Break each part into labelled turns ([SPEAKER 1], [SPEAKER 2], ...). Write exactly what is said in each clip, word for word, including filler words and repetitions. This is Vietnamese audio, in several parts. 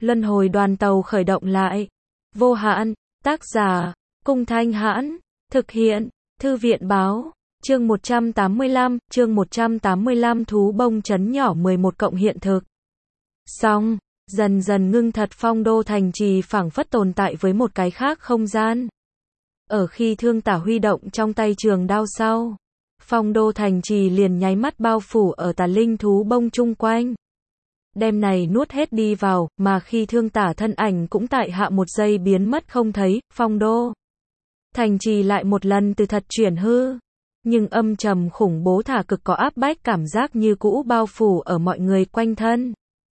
[SPEAKER 1] luân hồi đoàn tàu khởi động lại. Vô hạn, tác giả, Cung Thanh Hãn, thực hiện, Thư viện Báo, chương một trăm tám mươi lăm, chương một trăm tám mươi lăm thú bông chấn nhỏ mười một cộng hiện thực. Xong, dần dần ngưng thật phong đô thành trì phảng phất tồn tại với một cái khác không gian. Ở khi Thương Tả huy động trong tay trường đao sau, phong đô thành trì liền nháy mắt bao phủ ở tà linh thú bông chung quanh. Đem này nuốt hết đi vào, mà khi Thương Tả thân ảnh cũng tại hạ một giây biến mất không thấy, phong đô thành trì lại một lần từ thật chuyển hư. Nhưng âm trầm khủng bố thả cực có áp bách cảm giác như cũ bao phủ ở mọi người quanh thân.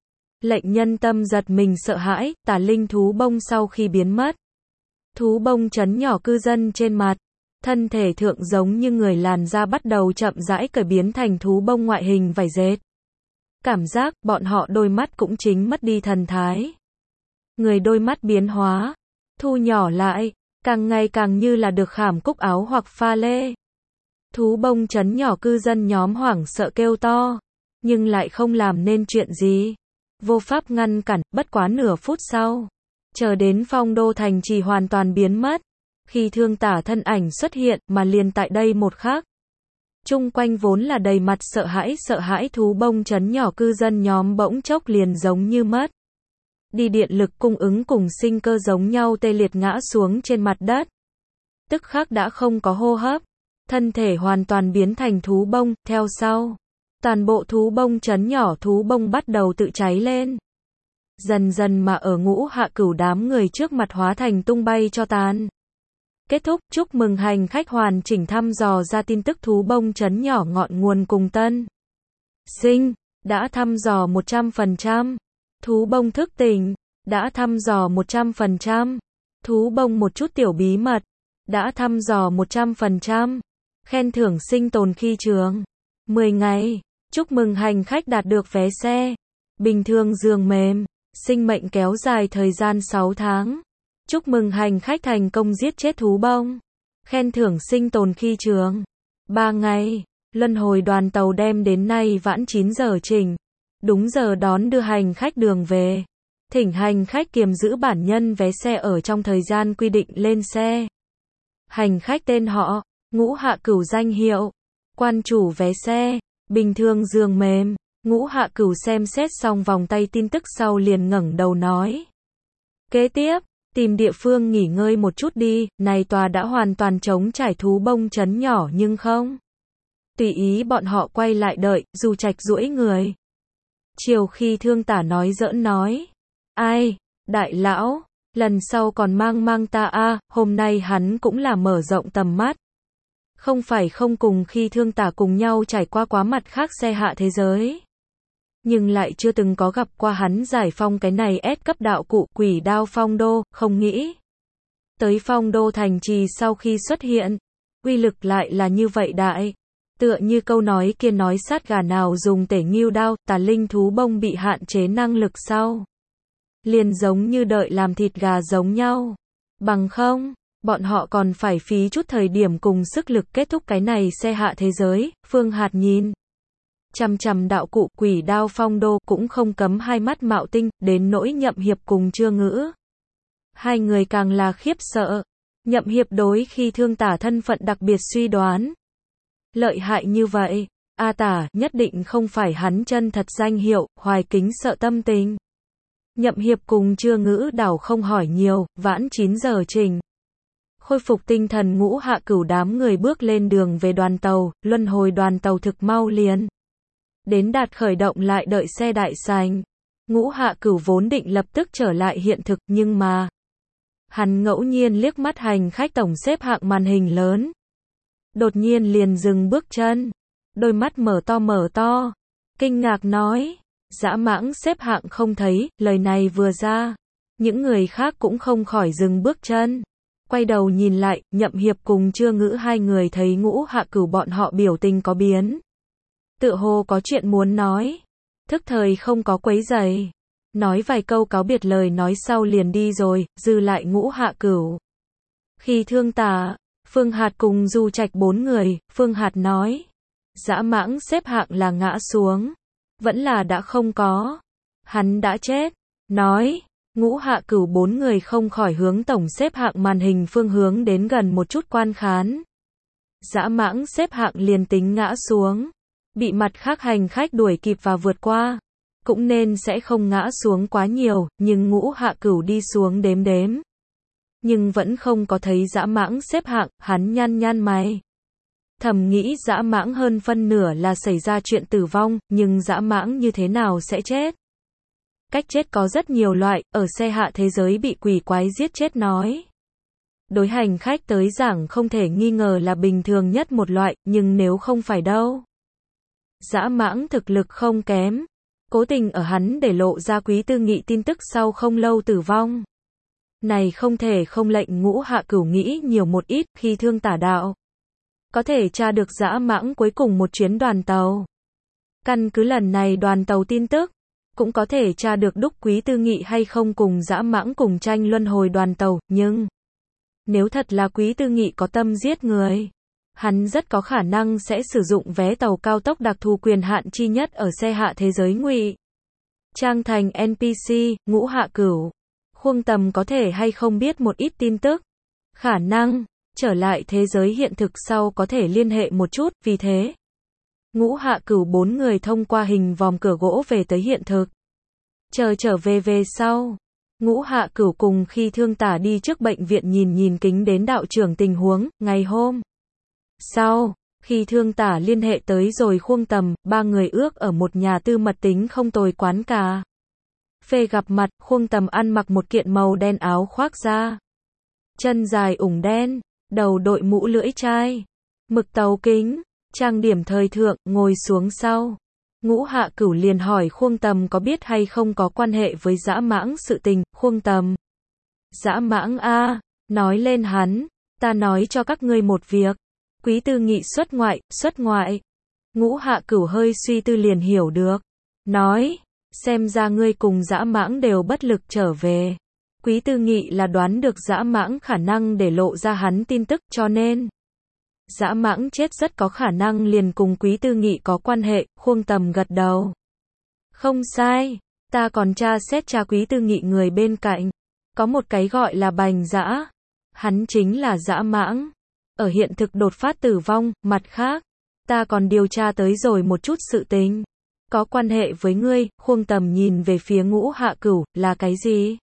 [SPEAKER 1] Lệnh nhân tâm giật mình sợ hãi, tà linh thú bông sau khi biến mất. Thú bông chấn nhỏ cư dân trên mặt. Thân thể thượng giống như người làn da bắt đầu chậm rãi cởi biến thành thú bông ngoại hình vảy dệt. Cảm giác bọn họ đôi mắt cũng chính mất đi thần thái. Người đôi mắt biến hóa, thu nhỏ lại, càng ngày càng như là được khảm cúc áo hoặc pha lê. Thú bông chấn nhỏ cư dân nhóm hoảng sợ kêu to, nhưng lại không làm nên chuyện gì. Vô pháp ngăn cản, bất quá nửa phút sau. Chờ đến phong đô thành trì hoàn toàn biến mất. Khi Thương Tả thân ảnh xuất hiện mà liền tại đây một khắc. Chung quanh vốn là đầy mặt sợ hãi sợ hãi thú bông chấn nhỏ cư dân nhóm bỗng chốc liền giống như mất đi điện lực cung ứng cùng sinh cơ giống nhau tê liệt ngã xuống trên mặt đất. Tức khắc đã không có hô hấp. Thân thể hoàn toàn biến thành thú bông, theo sau. Toàn bộ thú bông chấn nhỏ thú bông bắt đầu tự cháy lên. Dần dần mà ở Ngũ Hạ Cửu đám người trước mặt hóa thành tung bay cho tàn. Kết thúc, chúc mừng hành khách hoàn chỉnh thăm dò ra tin tức thú bông chấn nhỏ ngọn nguồn cùng tân sinh, đã thăm dò một trăm phần trăm. Thú bông thức tỉnh, đã thăm dò một trăm phần trăm. Thú bông một chút tiểu bí mật, đã thăm dò một trăm phần trăm. Khen thưởng sinh tồn khi trường mười ngày, chúc mừng hành khách đạt được vé xe bình thường giường mềm, sinh mệnh kéo dài thời gian sáu tháng. Chúc mừng hành khách thành công giết chết thú bông. Khen thưởng sinh tồn khi trường ba ngày. Luân hồi đoàn tàu đem đến nay vãn chín giờ chỉnh. Đúng giờ đón đưa hành khách đường về. Thỉnh hành khách kiềm giữ bản nhân vé xe ở trong thời gian quy định lên xe. Hành khách tên họ, Ngũ Hạ Cửu danh hiệu, quan chủ vé xe, bình thường giường mềm. Ngũ Hạ Cửu xem xét xong vòng tay tin tức sau liền ngẩng đầu nói. Kế tiếp, tìm địa phương nghỉ ngơi một chút đi, này tòa đã hoàn toàn trống trải thú bông chấn nhỏ nhưng không. Tùy ý bọn họ quay lại đợi, Du Trạch duỗi người. Chiều khi Thương Tả nói giỡn nói. Ai, đại lão, lần sau còn mang mang ta a, hôm nay hắn cũng là mở rộng tầm mắt. Không phải không cùng khi Thương Tả cùng nhau trải qua quá mặt khác xe hạ thế giới. Nhưng lại chưa từng có gặp qua hắn giải phong cái này S cấp đạo cụ quỷ đao phong đô, không nghĩ. Tới phong đô thành trì sau khi xuất hiện, uy lực lại là như vậy đại. Tựa như câu nói kia nói sát gà nào dùng tể nghiêu đao, tà linh thú bông bị hạn chế năng lực sau. Liền giống như đợi làm thịt gà giống nhau. Bằng không, bọn họ còn phải phí chút thời điểm cùng sức lực kết thúc cái này xe hạ thế giới. Phương Hạt nhìn chằm chằm đạo cụ quỷ đao phong đô cũng không cấm hai mắt mạo tinh, đến nỗi Nhậm Hiệp cùng Trưa Ngữ. Hai người càng là khiếp sợ. Nhậm Hiệp đối khi Thương Tả thân phận đặc biệt suy đoán. Lợi hại như vậy, A Tả nhất định không phải hắn chân thật danh hiệu, hoài kính sợ tâm tình. Nhậm Hiệp cùng Trưa Ngữ đảo không hỏi nhiều, vãn chín giờ trình. Khôi phục tinh thần Ngũ Hạ Cửu đám người bước lên đường về đoàn tàu, luân hồi đoàn tàu thực mau liền. Đến đạt khởi động lại đợi xe đại sành. Ngũ Hạ Cửu vốn định lập tức trở lại hiện thực nhưng mà. Hắn ngẫu nhiên liếc mắt hành khách tổng xếp hạng màn hình lớn. Đột nhiên liền dừng bước chân. Đôi mắt mở to mở to. Kinh ngạc nói. Dã mãng xếp hạng không thấy, lời này vừa ra. Những người khác cũng không khỏi dừng bước chân. Quay đầu nhìn lại, Nhậm Hiệp cùng Trưa Ngữ hai người thấy Ngũ Hạ Cửu bọn họ biểu tình có biến. Tựa hồ có chuyện muốn nói. Thức thời không có quấy rầy. Nói vài câu cáo biệt lời nói sau liền đi rồi, dư lại Ngũ Hạ Cửu. Khi Thương Tả, Phương Hạt cùng Du Trạch bốn người, Phương Hạt nói. Dã mãng xếp hạng là ngã xuống. Vẫn là đã không có. Hắn đã chết. Nói. Ngũ Hạ Cửu bốn người không khỏi hướng tổng xếp hạng màn hình phương hướng đến gần một chút quan khán. Dã Mãng xếp hạng liền tính ngã xuống, bị mặt khác hành khách đuổi kịp và vượt qua, cũng nên sẽ không ngã xuống quá nhiều, nhưng Ngũ Hạ Cửu đi xuống đếm đếm. Nhưng vẫn không có thấy Dã Mãng xếp hạng, hắn nhăn nhăn mày. Thầm nghĩ Dã Mãng hơn phân nửa là xảy ra chuyện tử vong, nhưng Dã Mãng như thế nào sẽ chết? Cách chết có rất nhiều loại, ở xe hạ thế giới bị quỷ quái giết chết nói. Đối hành khách tới giảng không thể nghi ngờ là bình thường nhất một loại, nhưng nếu không phải đâu. Dã Mãng thực lực không kém. Cố tình ở hắn để lộ ra Quý Tư Nghị tin tức sau không lâu tử vong. Này không thể không lệnh Ngũ Hạ Cửu nghĩ nhiều một ít khi thương tả đạo. Có thể tra được Dã Mãng cuối cùng một chuyến đoàn tàu. Căn cứ lần này đoàn tàu tin tức, cũng có thể tra được đúc Quý Tư Nghị hay không cùng Dã Mãng cùng tranh luân hồi đoàn tàu, nhưng nếu thật là Quý Tư Nghị có tâm giết người, hắn rất có khả năng sẽ sử dụng vé tàu cao tốc đặc thù quyền hạn chi nhất ở xe hạ thế giới ngụy trang thành en pê xê. Ngũ Hạ Cửu, Khuông Tầm có thể hay không biết một ít tin tức, khả năng trở lại thế giới hiện thực sau có thể liên hệ một chút, vì thế Ngũ Hạ Cửu bốn người thông qua hình vòm cửa gỗ về tới hiện thực. Chờ trở về về sau, Ngũ Hạ Cửu cùng khi thương tả đi trước bệnh viện nhìn nhìn kính đến đạo trưởng tình huống, ngày hôm sau, khi thương tả liên hệ tới rồi Khuông Tầm, ba người ước ở một nhà tư mật tính không tồi quán cà phê gặp mặt. Khuông Tầm ăn mặc một kiện màu đen áo khoác da, chân dài ủng đen, đầu đội mũ lưỡi chai, mực tàu kính, trang điểm thời thượng, ngồi xuống sau. Ngũ Hạ Cửu liền hỏi Khuông Tầm có biết hay không có quan hệ với Dã Mãng sự tình. Khuông Tầm: Dã Mãng a, nói lên hắn, ta nói cho các ngươi một việc. Quý Tư Nghị xuất ngoại, xuất ngoại. Ngũ Hạ Cửu hơi suy tư liền hiểu được. Nói, xem ra ngươi cùng Dã Mãng đều bất lực trở về. Quý Tư Nghị là đoán được Dã Mãng khả năng để lộ ra hắn tin tức, cho nên Dã Mãng chết rất có khả năng liền cùng Quý Tư Nghị có quan hệ. Khuông Tầm gật đầu. Không sai, ta còn tra xét tra Quý Tư Nghị người bên cạnh. Có một cái gọi là Bành Dã. Hắn chính là Dã Mãng. Ở hiện thực đột phát tử vong, mặt khác, ta còn điều tra tới rồi một chút sự tình. Có quan hệ với ngươi. Khuông Tầm nhìn về phía Ngũ Hạ Cửu, là cái gì?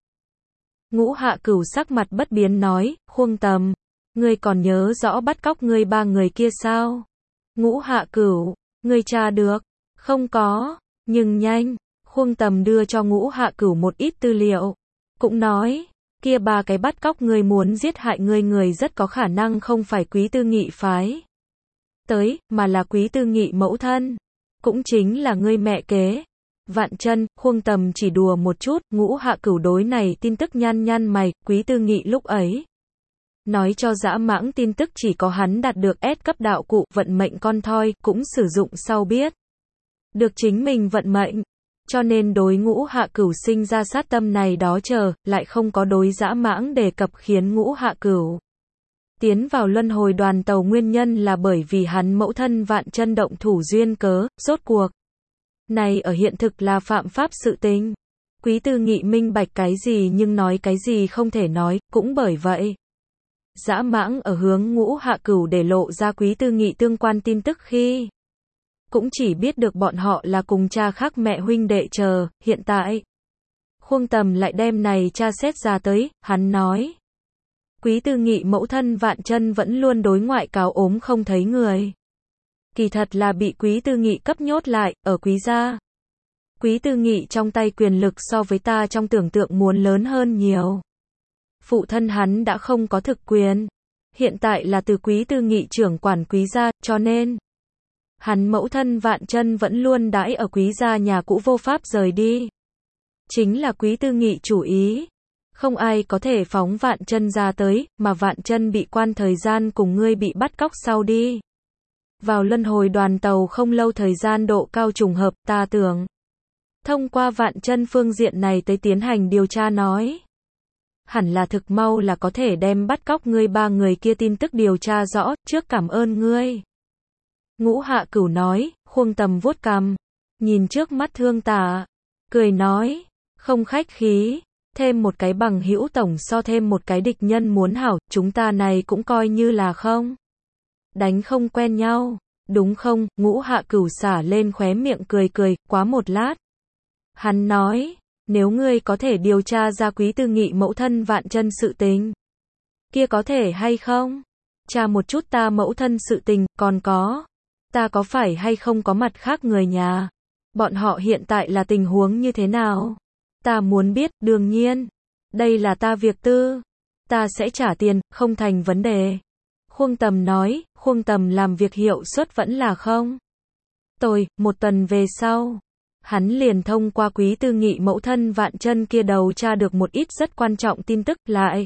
[SPEAKER 1] Ngũ Hạ Cửu sắc mặt bất biến nói, Khuông Tầm, ngươi còn nhớ rõ bắt cóc ngươi ba người kia sao? Ngũ Hạ Cửu, ngươi tra được? Không có, nhưng nhanh. Khuông Tầm đưa cho Ngũ Hạ Cửu một ít tư liệu. Cũng nói, kia ba cái bắt cóc ngươi muốn giết hại ngươi người rất có khả năng không phải Quý Tư Nghị phái tới, mà là Quý Tư Nghị mẫu thân. Cũng chính là ngươi mẹ kế. Vạn Chân. Khuông Tầm chỉ đùa một chút. Ngũ Hạ Cửu đối này tin tức nhăn nhăn mày. Quý Tư Nghị lúc ấy nói cho Dã Mãng tin tức chỉ có hắn đạt được S cấp đạo cụ vận mệnh con thoi, cũng sử dụng sau biết được chính mình vận mệnh, cho nên đối Ngũ Hạ Cửu sinh ra sát tâm này đó chờ, lại không có đối Dã Mãng đề cập, khiến Ngũ Hạ Cửu tiến vào luân hồi đoàn tàu nguyên nhân là bởi vì hắn mẫu thân Vạn Chân động thủ duyên cớ. Rốt cuộc này ở hiện thực là phạm pháp sự tình. Quý Tư Nghị minh bạch cái gì nhưng nói cái gì không thể nói, cũng bởi vậy Dã Mãng ở hướng Ngũ Hạ Cửu để lộ ra Quý Tư Nghị tương quan tin tức khi cũng chỉ biết được bọn họ là cùng cha khác mẹ huynh đệ chờ. Hiện tại Khuông Tầm lại đem này tra xét ra tới. Hắn nói, Quý Tư Nghị mẫu thân Vạn Chân vẫn luôn đối ngoại cáo ốm không thấy người. Kỳ thật là bị Quý Tư Nghị cấp nhốt lại, ở Quý gia. Quý Tư Nghị trong tay quyền lực so với ta trong tưởng tượng muốn lớn hơn nhiều. Phụ thân hắn đã không có thực quyền. Hiện tại là từ Quý Tư Nghị trưởng quản Quý gia, cho nên hắn mẫu thân Vạn Chân vẫn luôn đãi ở Quý gia nhà cũ vô pháp rời đi. Chính là Quý Tư Nghị chủ ý. Không ai có thể phóng Vạn Chân ra tới, mà Vạn Chân bị quan thời gian cùng ngươi bị bắt cóc sau đi vào luân hồi đoàn tàu không lâu thời gian độ cao trùng hợp, ta tưởng thông qua Vạn Chân phương diện này tới tiến hành điều tra nói. Hẳn là thực mau là có thể đem bắt cóc ngươi ba người kia tin tức điều tra rõ, trước cảm ơn ngươi. Ngũ Hạ Cửu nói. Khuông Tầm vuốt cằm, nhìn trước mắt thương tả, cười nói, không khách khí, Thêm một cái bằng hữu tổng so thêm một cái địch nhân muốn hảo, chúng ta này cũng coi như là không. Đánh không quen nhau, đúng không? Ngũ Hạ Cửu xả lên khóe miệng cười cười, quá một lát. Hắn nói, nếu ngươi có thể điều tra ra Quý Tư Nghị mẫu thân Vạn Chân sự tình, kia có thể hay không? Tra một chút ta mẫu thân sự tình, còn có, ta có phải hay không có mặt khác người nhà? Bọn họ hiện tại là tình huống như thế nào? Ta muốn biết, đương nhiên. Đây là ta việc tư. Ta sẽ trả tiền, không thành vấn đề. Khuông Tầm nói, Khuông Tầm làm việc hiệu suất vẫn là không. Tôi, một tuần về sau, hắn liền thông qua Quý Tư Nghị mẫu thân Vạn Chân kia đầu tra được một ít rất quan trọng tin tức lại.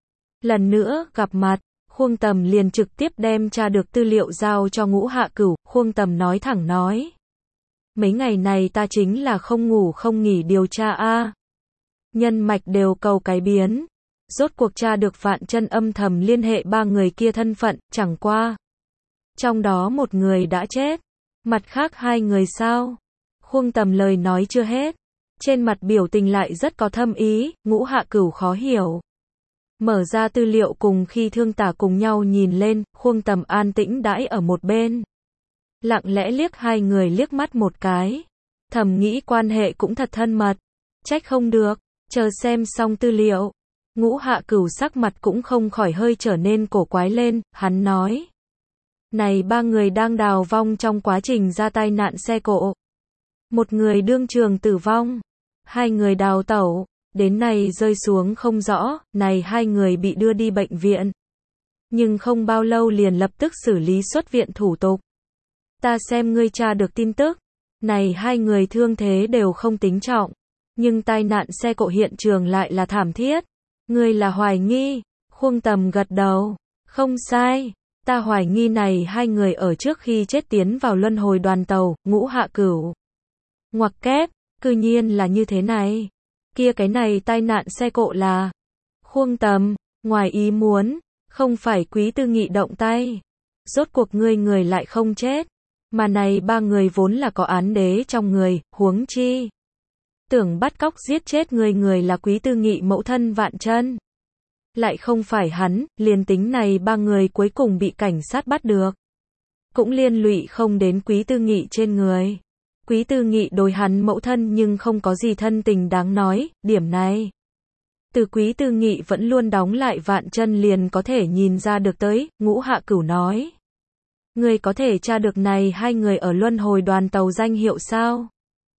[SPEAKER 1] Lần nữa, gặp mặt, Khuông Tầm liền trực tiếp đem tra được tư liệu giao cho Ngũ Hạ Cửu, Khuông Tầm nói thẳng nói. Mấy ngày này ta chính là không ngủ không nghỉ điều tra a. Nhân mạch đều cầu cái biến. Rốt cuộc tra được Vạn Chân âm thầm liên hệ ba người kia thân phận, chẳng qua. Trong đó một người đã chết. Mặt khác hai người sao? Khuông Tầm lời nói chưa hết. Trên mặt biểu tình lại rất có thâm ý, Ngũ Hạ Cửu khó hiểu. Mở ra tư liệu cùng khi Thương Tả cùng nhau nhìn lên, Khuông Tầm an tĩnh đãi ở một bên. Lặng lẽ liếc hai người liếc mắt một cái. Thầm nghĩ quan hệ cũng thật thân mật. Trách không được, chờ xem xong tư liệu. Ngũ Hạ Cửu sắc mặt cũng không khỏi hơi trở nên cổ quái lên, hắn nói. Này ba người đang đào vong trong quá trình ra tai nạn xe cộ. Một người đương trường tử vong. Hai người đào tẩu. Đến nay rơi xuống không rõ, này hai người bị đưa đi bệnh viện. Nhưng không bao lâu liền lập tức xử lý xuất viện thủ tục. Ta xem ngươi tra được tin tức. Này hai người thương thế đều không tính trọng. Nhưng tai nạn xe cộ hiện trường lại là thảm thiết. Ngươi là hoài nghi. Khuông Tầm gật đầu. Không sai. Ta hoài nghi này hai người ở trước khi chết tiến vào luân hồi đoàn tàu, Ngũ Hạ Cửu. Ngoặc kép, cư nhiên là như thế này. Kia cái này tai nạn xe cộ là. Khuông Tầm, ngoài ý muốn, không phải Quý Tư Nghị động tay. Rốt cuộc ngươi người lại không chết. Mà này ba người vốn là có án đế trong người, huống chi. Tưởng bắt cóc giết chết người người là Quý Tư Nghị mẫu thân Vạn Chân. Lại không phải hắn, liền tính này ba người cuối cùng bị cảnh sát bắt được. Cũng liên lụy không đến Quý Tư Nghị trên người. Quý Tư Nghị đối hắn mẫu thân nhưng không có gì thân tình đáng nói, điểm này. Từ Quý Tư Nghị vẫn luôn đóng lại Vạn Chân liền có thể nhìn ra được tới, Ngũ Hạ Cửu nói. Người có thể tra được này hai người ở luân hồi đoàn tàu danh hiệu sao?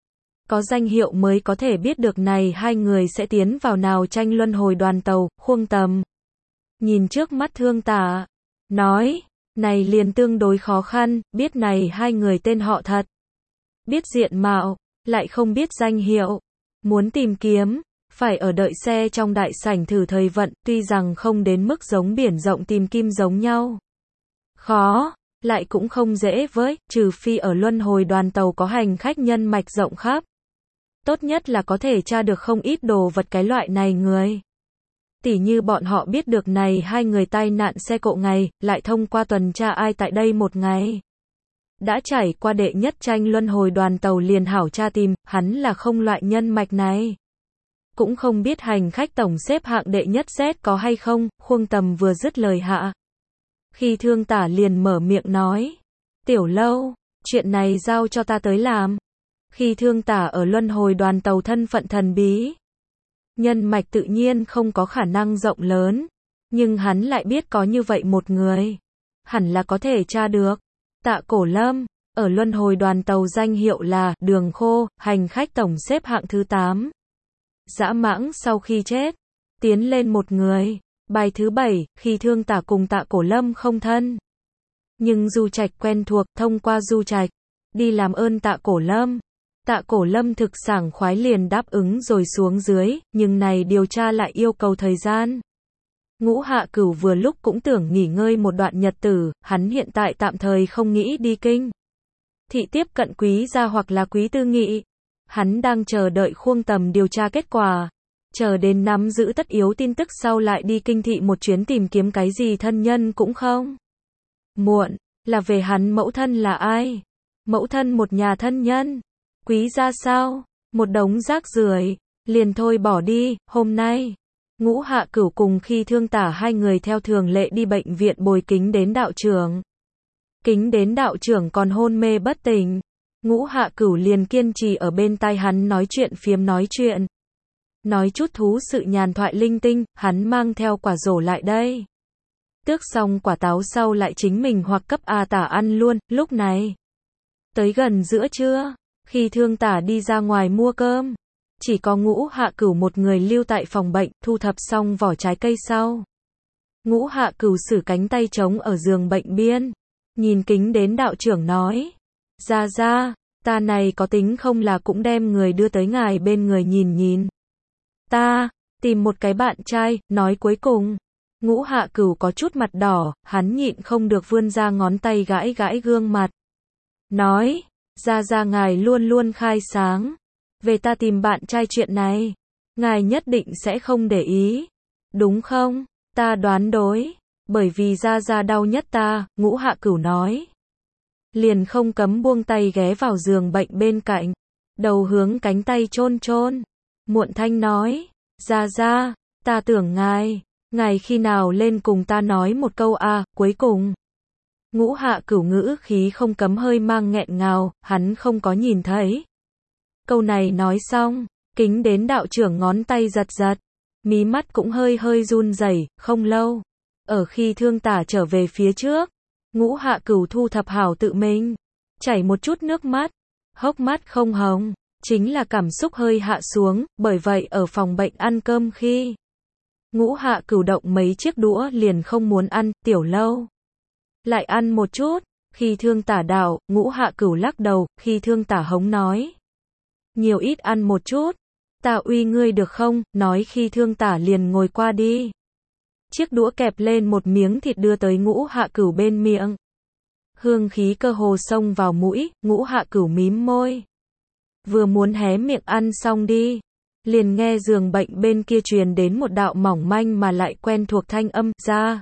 [SPEAKER 1] Có danh hiệu mới có thể biết được này hai người sẽ tiến vào nào tranh luân hồi đoàn tàu, Khuông Tầm. Nhìn trước mắt Thương Tả, nói, này liền tương đối khó khăn, biết này hai người tên họ thật. Biết diện mạo, lại không biết danh hiệu. Muốn tìm kiếm, phải ở đợi xe trong đại sảnh thử thời vận, tuy rằng không đến mức giống biển rộng tìm kim giống nhau. Khó, lại cũng không dễ với, trừ phi ở luân hồi đoàn tàu có hành khách nhân mạch rộng khắp. Tốt nhất là có thể tra được không ít đồ vật cái loại này người. Tỉ như bọn họ biết được này hai người tai nạn xe cộ ngày, lại thông qua tuần tra ai tại đây một ngày. Đã trải qua đệ nhất tranh luân hồi đoàn tàu liền hảo tra tìm, hắn là không loại nhân mạch này. Cũng không biết hành khách tổng xếp hạng đệ nhất Z có hay không, Khuông Tầm vừa dứt lời hạ. Khi Thương Tả liền mở miệng nói. Tiểu Lâu, chuyện này giao cho ta tới làm. Khi Thương Tả ở luân hồi đoàn tàu thân phận thần bí. Nhân mạch tự nhiên không có khả năng rộng lớn. Nhưng hắn lại biết có như vậy một người. Hẳn là có thể tra được. Tạ Cổ Lâm, ở luân hồi đoàn tàu danh hiệu là Đường Khô, hành khách tổng xếp hạng thứ tám. Dã Mãng sau khi chết, tiến lên một người. Bài thứ bảy, khi Thương Tả cùng Tạ Cổ Lâm không thân. Nhưng Du Trạch quen thuộc, thông qua Du Trạch, đi làm ơn Tạ Cổ Lâm. Tạ Cổ Lâm thực sảng khoái liền đáp ứng rồi xuống dưới, nhưng này điều tra lại yêu cầu thời gian. Ngũ Hạ Cửu vừa lúc cũng tưởng nghỉ ngơi một đoạn nhật tử, hắn hiện tại tạm thời không nghĩ đi kinh. Thị tiếp cận Quý gia hoặc là Quý Tư Nghị. Hắn đang chờ đợi Khuông Tầm điều tra kết quả. Chờ đến nắm giữ tất yếu tin tức sau lại đi kinh thị một chuyến tìm kiếm cái gì thân nhân cũng không. Muộn, là về hắn mẫu thân là ai? Mẫu thân một nhà thân nhân. Quý gia sao? Một đống rác rưởi. Liền thôi bỏ đi, hôm nay. Ngũ Hạ Cửu cùng Khi Thương Tả hai người theo thường lệ đi bệnh viện bồi Kính Đến đạo trưởng. Kính Đến đạo trưởng còn hôn mê bất tỉnh. Ngũ Hạ Cửu liền kiên trì ở bên tai hắn nói chuyện phiếm nói chuyện. Nói chút thú sự nhàn thoại linh tinh, hắn mang theo quả rổ lại đây. Tước xong quả táo sau lại chính mình hoặc cấp A Tả ăn luôn, lúc này. Tới gần giữa trưa, Khi Thương Tả đi ra ngoài mua cơm. Chỉ có Ngũ Hạ Cửu một người lưu tại phòng bệnh, thu thập xong vỏ trái cây sau. Ngũ Hạ Cửu sử cánh tay trống ở giường bệnh biên. Nhìn Kính Đến đạo trưởng nói. Ra ra, ta này có tính không là cũng đem người đưa tới ngài bên người nhìn nhìn. Ta, tìm một cái bạn trai, nói cuối cùng. Ngũ Hạ Cửu có chút mặt đỏ, hắn nhịn không được vươn ra ngón tay gãi gãi gương mặt. Nói, ra ra ngài luôn luôn khai sáng. Về ta tìm bạn trai chuyện này, ngài nhất định sẽ không để ý. Đúng không? Ta đoán đối. Bởi vì ra ra đau nhất ta, Ngũ Hạ Cửu nói. Liền không cấm buông tay ghé vào giường bệnh bên cạnh. Đầu hướng cánh tay chôn chôn. Muộn thanh nói, ra ra, ta tưởng ngài, ngài khi nào lên cùng ta nói một câu a à, cuối cùng. Ngũ Hạ Cửu ngữ khí không cấm hơi mang nghẹn ngào, hắn không có nhìn thấy. Câu này nói xong, Kính Đến đạo trưởng ngón tay giật giật, mí mắt cũng hơi hơi run rẩy, không lâu. Ở Khi Thương Tả trở về phía trước, Ngũ Hạ Cửu thu thập hảo tự mình, chảy một chút nước mắt, hốc mắt không hồng, chính là cảm xúc hơi hạ xuống, bởi vậy ở phòng bệnh ăn cơm khi Ngũ Hạ Cửu động mấy chiếc đũa liền không muốn ăn, tiểu lâu. Lại ăn một chút, Khi Thương Tả đảo, Ngũ Hạ Cửu lắc đầu, Khi Thương Tả hống nói. Nhiều ít ăn một chút, ta uy ngươi được không, nói Khi Thương Tả liền ngồi qua đi. Chiếc đũa kẹp lên một miếng thịt đưa tới Ngũ Hạ Cửu bên miệng. Hương khí cơ hồ xông vào mũi, Ngũ Hạ Cửu mím môi. Vừa muốn hé miệng ăn xong đi, liền nghe giường bệnh bên kia truyền đến một đạo mỏng manh mà lại quen thuộc thanh âm, ra.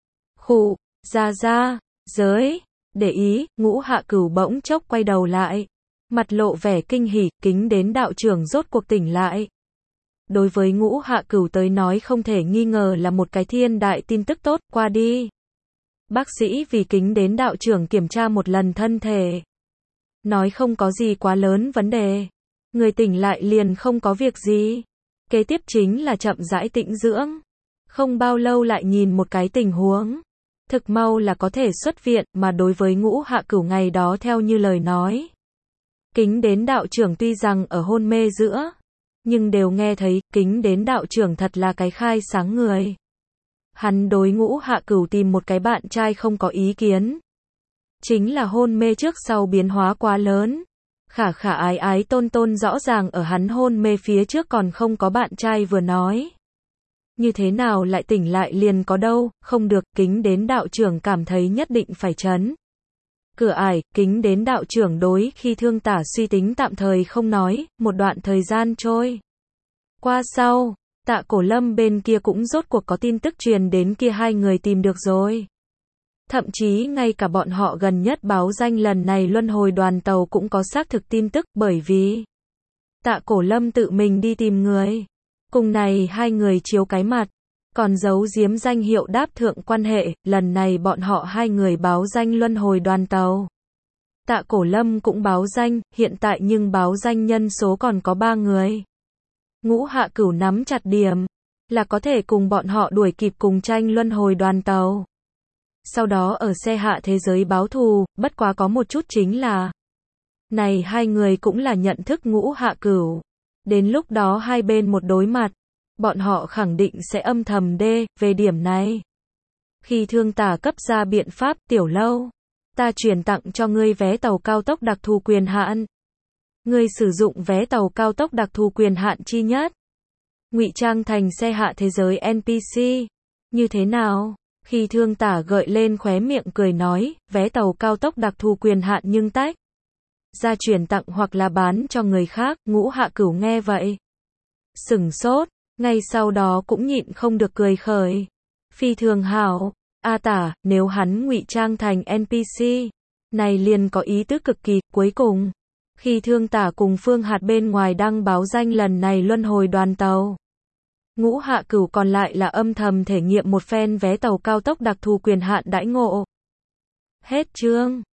[SPEAKER 1] Khụ, ra ra, giới, để ý, Ngũ Hạ Cửu bỗng chốc quay đầu lại. Mặt lộ vẻ kinh hỉ, Kính Đến đạo trưởng rốt cuộc tỉnh lại. Đối với Ngũ Hạ Cửu tới nói không thể nghi ngờ là một cái thiên đại tin tức tốt, qua đi. Bác sĩ vì Kính Đến đạo trưởng kiểm tra một lần thân thể. Nói không có gì quá lớn vấn đề. Người tỉnh lại liền không có việc gì. Kế tiếp chính là chậm rãi tĩnh dưỡng. Không bao lâu lại nhìn một cái tình huống. Thực mau là có thể xuất viện, mà đối với Ngũ Hạ Cửu ngày đó theo như lời nói. Kính Đến đạo trưởng tuy rằng ở hôn mê giữa, nhưng đều nghe thấy, Kính Đến đạo trưởng thật là cái khai sáng người. Hắn đối Ngũ Hạ Cửu tìm một cái bạn trai không có ý kiến. Chính là hôn mê trước sau biến hóa quá lớn. Khả khả ái ái tôn tôn rõ ràng ở hắn hôn mê phía trước còn không có bạn trai vừa nói. Như thế nào lại tỉnh lại liền có đâu, không được, Kính Đến đạo trưởng cảm thấy nhất định phải chấn. Cửa ải, Kính Đến đạo trưởng đối Khi Thương Tả suy tính tạm thời không nói, một đoạn thời gian trôi. Qua sau, Tạ Cổ Lâm bên kia cũng rốt cuộc có tin tức truyền đến kia hai người tìm được rồi. Thậm chí ngay cả bọn họ gần nhất báo danh lần này luân hồi đoàn tàu cũng có xác thực tin tức, bởi vì Tạ Cổ Lâm tự mình đi tìm người. Cùng này hai người chiếu cái mặt, còn giấu giếm danh hiệu đáp thượng quan hệ, lần này bọn họ hai người báo danh luân hồi đoàn tàu. Tạ Cổ Lâm cũng báo danh, hiện tại nhưng báo danh nhân số còn có ba người. Ngũ Hạ Cửu nắm chặt điểm, là có thể cùng bọn họ đuổi kịp cùng tranh luân hồi đoàn tàu. Sau đó ở xe hạ thế giới báo thù, bất quá có một chút chính là này hai người cũng là nhận thức Ngũ Hạ Cửu. Đến lúc đó hai bên một đối mặt, bọn họ khẳng định sẽ âm thầm đê, về điểm này. Khi Thương Tả cấp ra biện pháp, tiểu lâu, ta chuyển tặng cho ngươi vé tàu cao tốc đặc thù quyền hạn. Ngươi sử dụng vé tàu cao tốc đặc thù quyền hạn chi nhất. Ngụy trang thành xe hạ thế giới en pê xê. Như thế nào? Khi Thương Tả gợi lên khóe miệng cười nói, vé tàu cao tốc đặc thù quyền hạn nhưng tách ra chuyển tặng hoặc là bán cho người khác. Ngũ Hạ Cửu nghe vậy, sửng sốt, ngay sau đó cũng nhịn không được cười khởi. Phi thường hảo, A Tả, nếu hắn ngụy trang thành en pê xê, này liền có ý tứ cực kỳ, cuối cùng Khi Thương Tả cùng Phương Hạt bên ngoài đăng báo danh lần này luân hồi đoàn tàu, Ngũ Hạ Cửu còn lại là âm thầm thể nghiệm một phen vé tàu cao tốc đặc thù quyền hạn đãi ngộ. Hết chương.